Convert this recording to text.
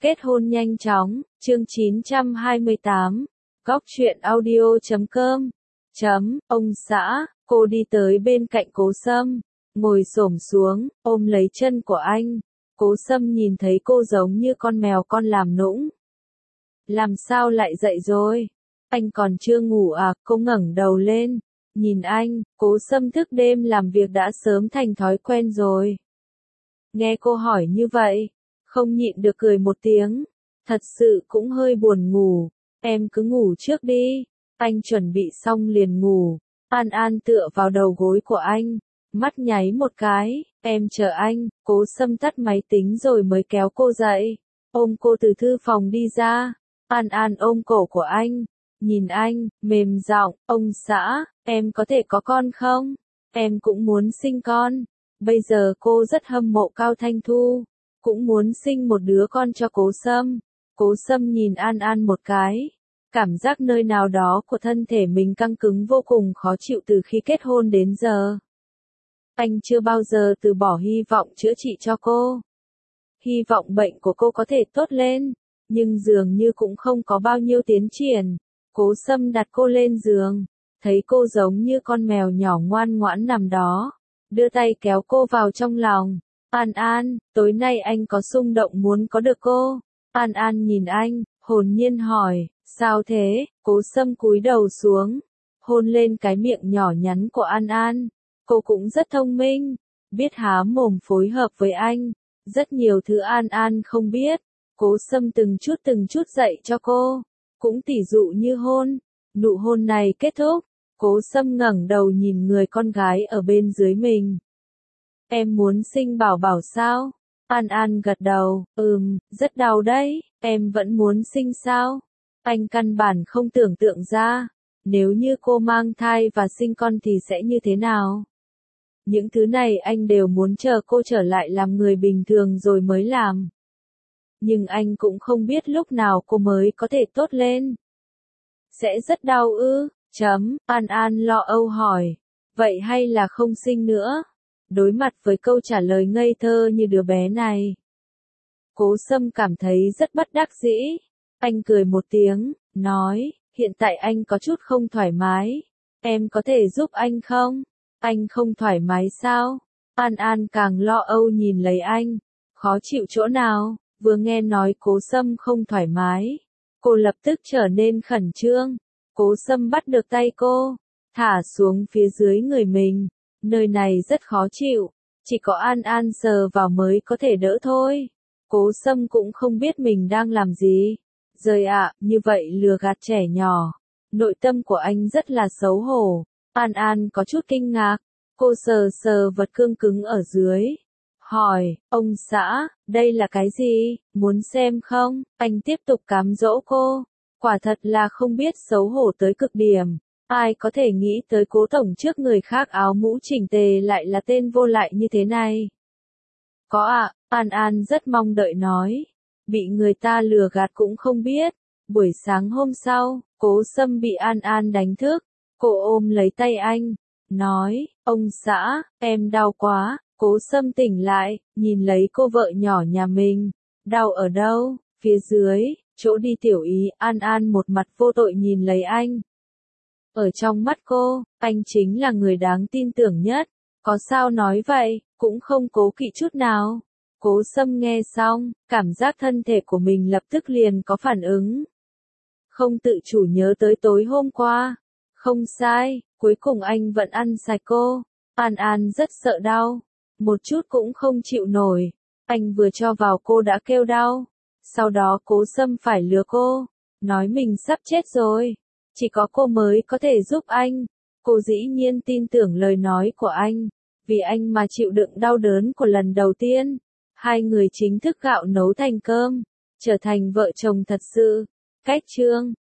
Kết hôn nhanh chóng, chương 928, Góc truyện audio.com. Ông xã, cô đi tới bên cạnh Cố Sâm, ngồi xổm xuống, ôm lấy chân của anh. Cố Sâm nhìn thấy cô giống như con mèo con làm nũng. Làm sao lại dậy rồi? Anh còn chưa ngủ à? Cô ngẩng đầu lên, nhìn anh. Cố Sâm thức đêm làm việc đã sớm thành thói quen rồi. Nghe cô hỏi như vậy, không nhịn được cười một tiếng. Thật sự cũng hơi buồn ngủ. Em cứ ngủ trước đi. Anh chuẩn bị xong liền ngủ. An An tựa vào đầu gối của anh, mắt nháy một cái. Em chờ anh. Cố Sâm tắt máy tính rồi mới kéo cô dậy, ôm cô từ thư phòng đi ra. An An ôm cổ của anh, nhìn anh, mềm giọng, ông xã, em có thể có con không? Em cũng muốn sinh con. Bây giờ cô rất hâm mộ Cao Thanh Thu, cũng muốn sinh một đứa con cho Cố Sâm. Cố Sâm nhìn An An một cái, cảm giác nơi nào đó của thân thể mình căng cứng vô cùng khó chịu từ khi kết hôn đến giờ. Anh chưa bao giờ từ bỏ hy vọng chữa trị cho cô. Hy vọng bệnh của cô có thể tốt lên, nhưng dường như cũng không có bao nhiêu tiến triển. Cố Sâm đặt cô lên giường, thấy cô giống như con mèo nhỏ ngoan ngoãn nằm đó, đưa tay kéo cô vào trong lòng. An An, tối nay anh có xung động muốn có được cô. An An nhìn anh, hồn nhiên hỏi, sao thế? Cố Sâm cúi đầu xuống, hôn lên cái miệng nhỏ nhắn của An An. Cô cũng rất thông minh, biết há mồm phối hợp với anh. Rất nhiều thứ An An không biết, Cố Sâm từng chút dạy cho cô. Cũng tỉ dụ như hôn. Nụ hôn này kết thúc, Cố Sâm ngẩng đầu nhìn người con gái ở bên dưới mình. Em muốn sinh bảo bảo sao? An An gật đầu, rất đau đấy. Em vẫn muốn sinh sao? Anh căn bản không tưởng tượng ra, nếu như cô mang thai và sinh con thì sẽ như thế nào. Những thứ này anh đều muốn chờ cô trở lại làm người bình thường rồi mới làm. Nhưng anh cũng không biết lúc nào cô mới có thể tốt lên. Sẽ rất đau ư? An An lo âu hỏi. Vậy hay là không sinh nữa? Đối mặt với câu trả lời ngây thơ như đứa bé này, Cố Sâm cảm thấy rất bất đắc dĩ. Anh cười một tiếng, nói, hiện tại anh có chút không thoải mái. Em có thể giúp anh không? Anh không thoải mái sao? An An càng lo âu nhìn lấy anh. Khó chịu chỗ nào? Vừa nghe nói Cố Sâm không thoải mái, cô lập tức trở nên khẩn trương. Cố Sâm bắt được tay cô, thả xuống phía dưới người mình. Nơi này rất khó chịu, chỉ có An An sờ vào mới có thể đỡ thôi. Cố Sâm cũng không biết mình đang làm gì. Rời ạ, như vậy lừa gạt trẻ nhỏ. Nội tâm của anh rất là xấu hổ. An An có chút kinh ngạc. Cô sờ sờ vật cương cứng ở dưới, hỏi, ông xã, đây là cái gì? Muốn xem không? Anh tiếp tục cám dỗ cô. Quả thật là không biết xấu hổ tới cực điểm. Ai có thể nghĩ tới Cố tổng trước người khác áo mũ chỉnh tề lại là tên vô lại như thế này? Có ạ, An An rất mong đợi nói. Bị người ta lừa gạt cũng không biết. Buổi sáng hôm sau, Cố Sâm bị An An đánh thức. Cô ôm lấy tay anh, nói, ông xã, em đau quá. Cố Sâm tỉnh lại, nhìn lấy cô vợ nhỏ nhà mình. Đau ở đâu? Phía dưới, chỗ đi tiểu ý. An An một mặt vô tội nhìn lấy anh. Ở trong mắt cô, anh chính là người đáng tin tưởng nhất. Có sao nói vậy, cũng không cố kỵ chút nào. Cố Sâm nghe xong, cảm giác thân thể của mình lập tức liền có phản ứng. Không tự chủ nhớ tới tối hôm qua. Không sai, cuối cùng anh vẫn ăn sạch cô. An An rất sợ đau, một chút cũng không chịu nổi. Anh vừa cho vào cô đã kêu đau. Sau đó Cố Sâm phải lừa cô, nói mình sắp chết rồi, chỉ có cô mới có thể giúp anh. Cô dĩ nhiên tin tưởng lời nói của anh, vì anh mà chịu đựng đau đớn của lần đầu tiên. Hai người chính thức gạo nấu thành cơm, trở thành vợ chồng thật sự. Cách chương